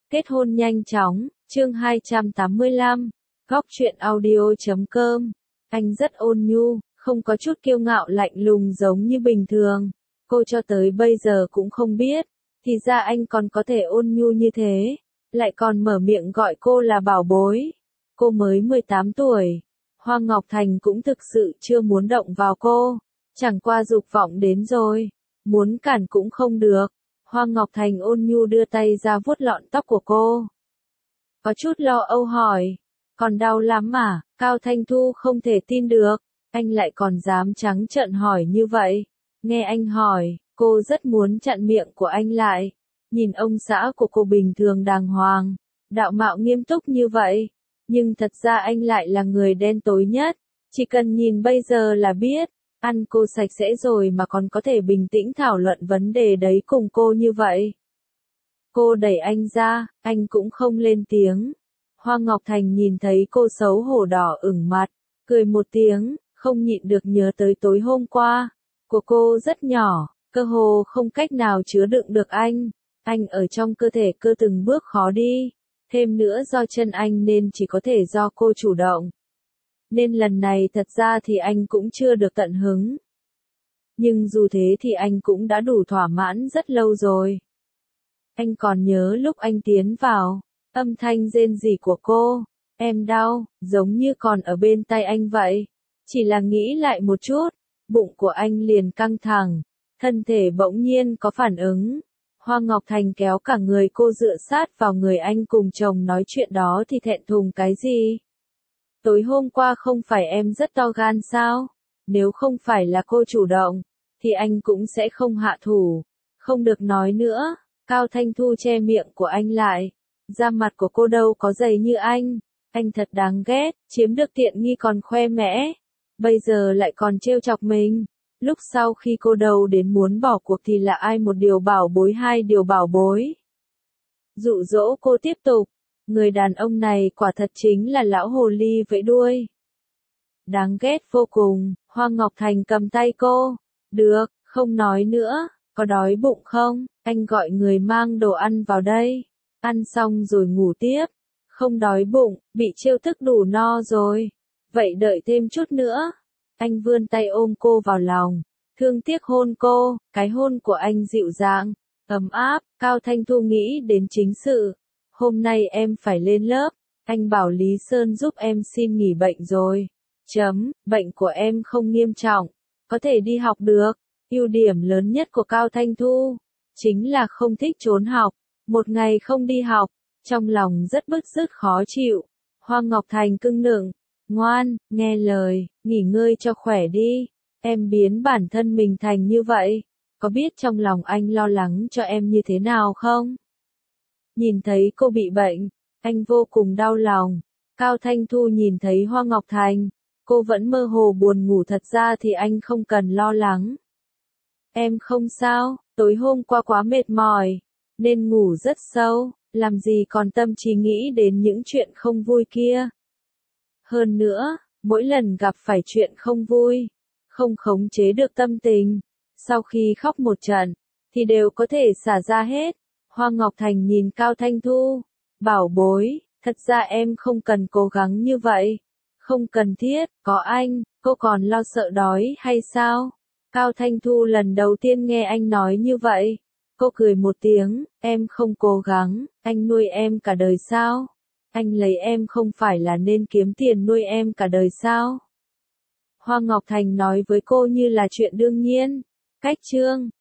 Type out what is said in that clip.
Kết hôn nhanh chóng, chương 285, góc truyện audio.com. Anh rất ôn nhu, không có chút kiêu ngạo lạnh lùng giống như bình thường. Cô cho tới bây giờ cũng không biết, thì ra anh còn có thể ôn nhu như thế, lại còn mở miệng gọi cô là bảo bối. Cô mới 18 tuổi, Hoa Ngọc Thành cũng thực sự chưa muốn động vào cô, chẳng qua dục vọng đến rồi, muốn cản cũng không được. Hoa Ngọc Thành ôn nhu đưa tay ra vuốt lọn tóc của cô. Có chút lo âu hỏi, còn đau lắm à? Cao Thanh Thu không thể tin được, anh lại còn dám trắng trợn hỏi như vậy. Nghe anh hỏi, cô rất muốn chặn miệng của anh lại. Nhìn ông xã của cô bình thường đàng hoàng, đạo mạo nghiêm túc như vậy, nhưng thật ra anh lại là người đen tối nhất. Chỉ cần nhìn bây giờ là biết, ăn cô sạch sẽ rồi mà còn có thể bình tĩnh thảo luận vấn đề đấy cùng cô như vậy. Cô đẩy anh ra, anh cũng không lên tiếng. Hoa Ngọc Thành nhìn thấy cô xấu hổ đỏ ửng mặt, cười một tiếng, không nhịn được nhớ tới tối hôm qua. Của cô rất nhỏ, cơ hồ không cách nào chứa đựng được anh. Anh ở trong cơ thể cơ từng bước khó đi. Thêm nữa do chân anh nên chỉ có thể do cô chủ động. Nên lần này thật ra thì anh cũng chưa được tận hứng. Nhưng dù thế thì anh cũng đã đủ thỏa mãn rất lâu rồi. Anh còn nhớ lúc anh tiến vào, âm thanh rên rỉ của cô, em đau, giống như còn ở bên tai anh vậy. Chỉ là nghĩ lại một chút, bụng của anh liền căng thẳng, thân thể bỗng nhiên có phản ứng. Hoa Ngọc Thành kéo cả người cô dựa sát vào người anh cùng chồng nói chuyện đó thì thẹn thùng cái gì? Tối hôm qua không phải em rất to gan sao? Nếu không phải là cô chủ động, thì anh cũng sẽ không hạ thủ. Không được nói nữa. Cao Thanh Thu che miệng của anh lại. Da mặt của cô đâu có dày như anh thật đáng ghét, chiếm được tiện nghi còn khoe mẽ. Bây giờ lại còn trêu chọc mình. Lúc sau khi cô đầu đến muốn bỏ cuộc thì là ai một điều bảo bối hai điều bảo bối. Dụ dỗ cô tiếp tục. Người đàn ông này quả thật chính là lão hồ ly vẫy đuôi. Đáng ghét vô cùng. Hoa Ngọc Thành cầm tay cô. Được, không nói nữa. Có đói bụng không? Anh gọi người mang đồ ăn vào đây. Ăn xong rồi ngủ tiếp. Không đói bụng, bị trêu tức đủ no rồi. Vậy đợi thêm chút nữa. Anh vươn tay ôm cô vào lòng. Thương tiếc hôn cô, cái hôn của anh dịu dàng, ấm áp. Cao Thanh Thu nghĩ đến chính sự. Hôm nay em phải lên lớp. Anh bảo Lý Sơn giúp em xin nghỉ bệnh rồi. Bệnh của em không nghiêm trọng. Có thể đi học được. Ưu điểm lớn nhất của Cao Thanh Thu chính là không thích trốn học. Một ngày không đi học, trong lòng rất bứt rứt khó chịu. Hoa Ngọc Thành cưng nựng, ngoan, nghe lời, nghỉ ngơi cho khỏe đi. Em biến bản thân mình thành như vậy, có biết trong lòng anh lo lắng cho em như thế nào không? Nhìn thấy cô bị bệnh, anh vô cùng đau lòng. Cao Thanh Thu nhìn thấy Hoa Ngọc Thành, cô vẫn mơ hồ buồn ngủ, thật ra thì anh không cần lo lắng. Em không sao, tối hôm qua quá mệt mỏi, nên ngủ rất sâu, làm gì còn tâm trí nghĩ đến những chuyện không vui kia. Hơn nữa, mỗi lần gặp phải chuyện không vui, không khống chế được tâm tình, sau khi khóc một trận, thì đều có thể xả ra hết. Hoa Ngọc Thành nhìn Cao Thanh Thu, bảo bối, thật ra em không cần cố gắng như vậy, không cần thiết, có anh, cô còn lo sợ đói hay sao? Cao Thanh Thu lần đầu tiên nghe anh nói như vậy. Cô cười một tiếng, em không cố gắng, anh nuôi em cả đời sao? Anh lấy em không phải là nên kiếm tiền nuôi em cả đời sao? Hoa Ngọc Thành nói với cô như là chuyện đương nhiên. Cách chương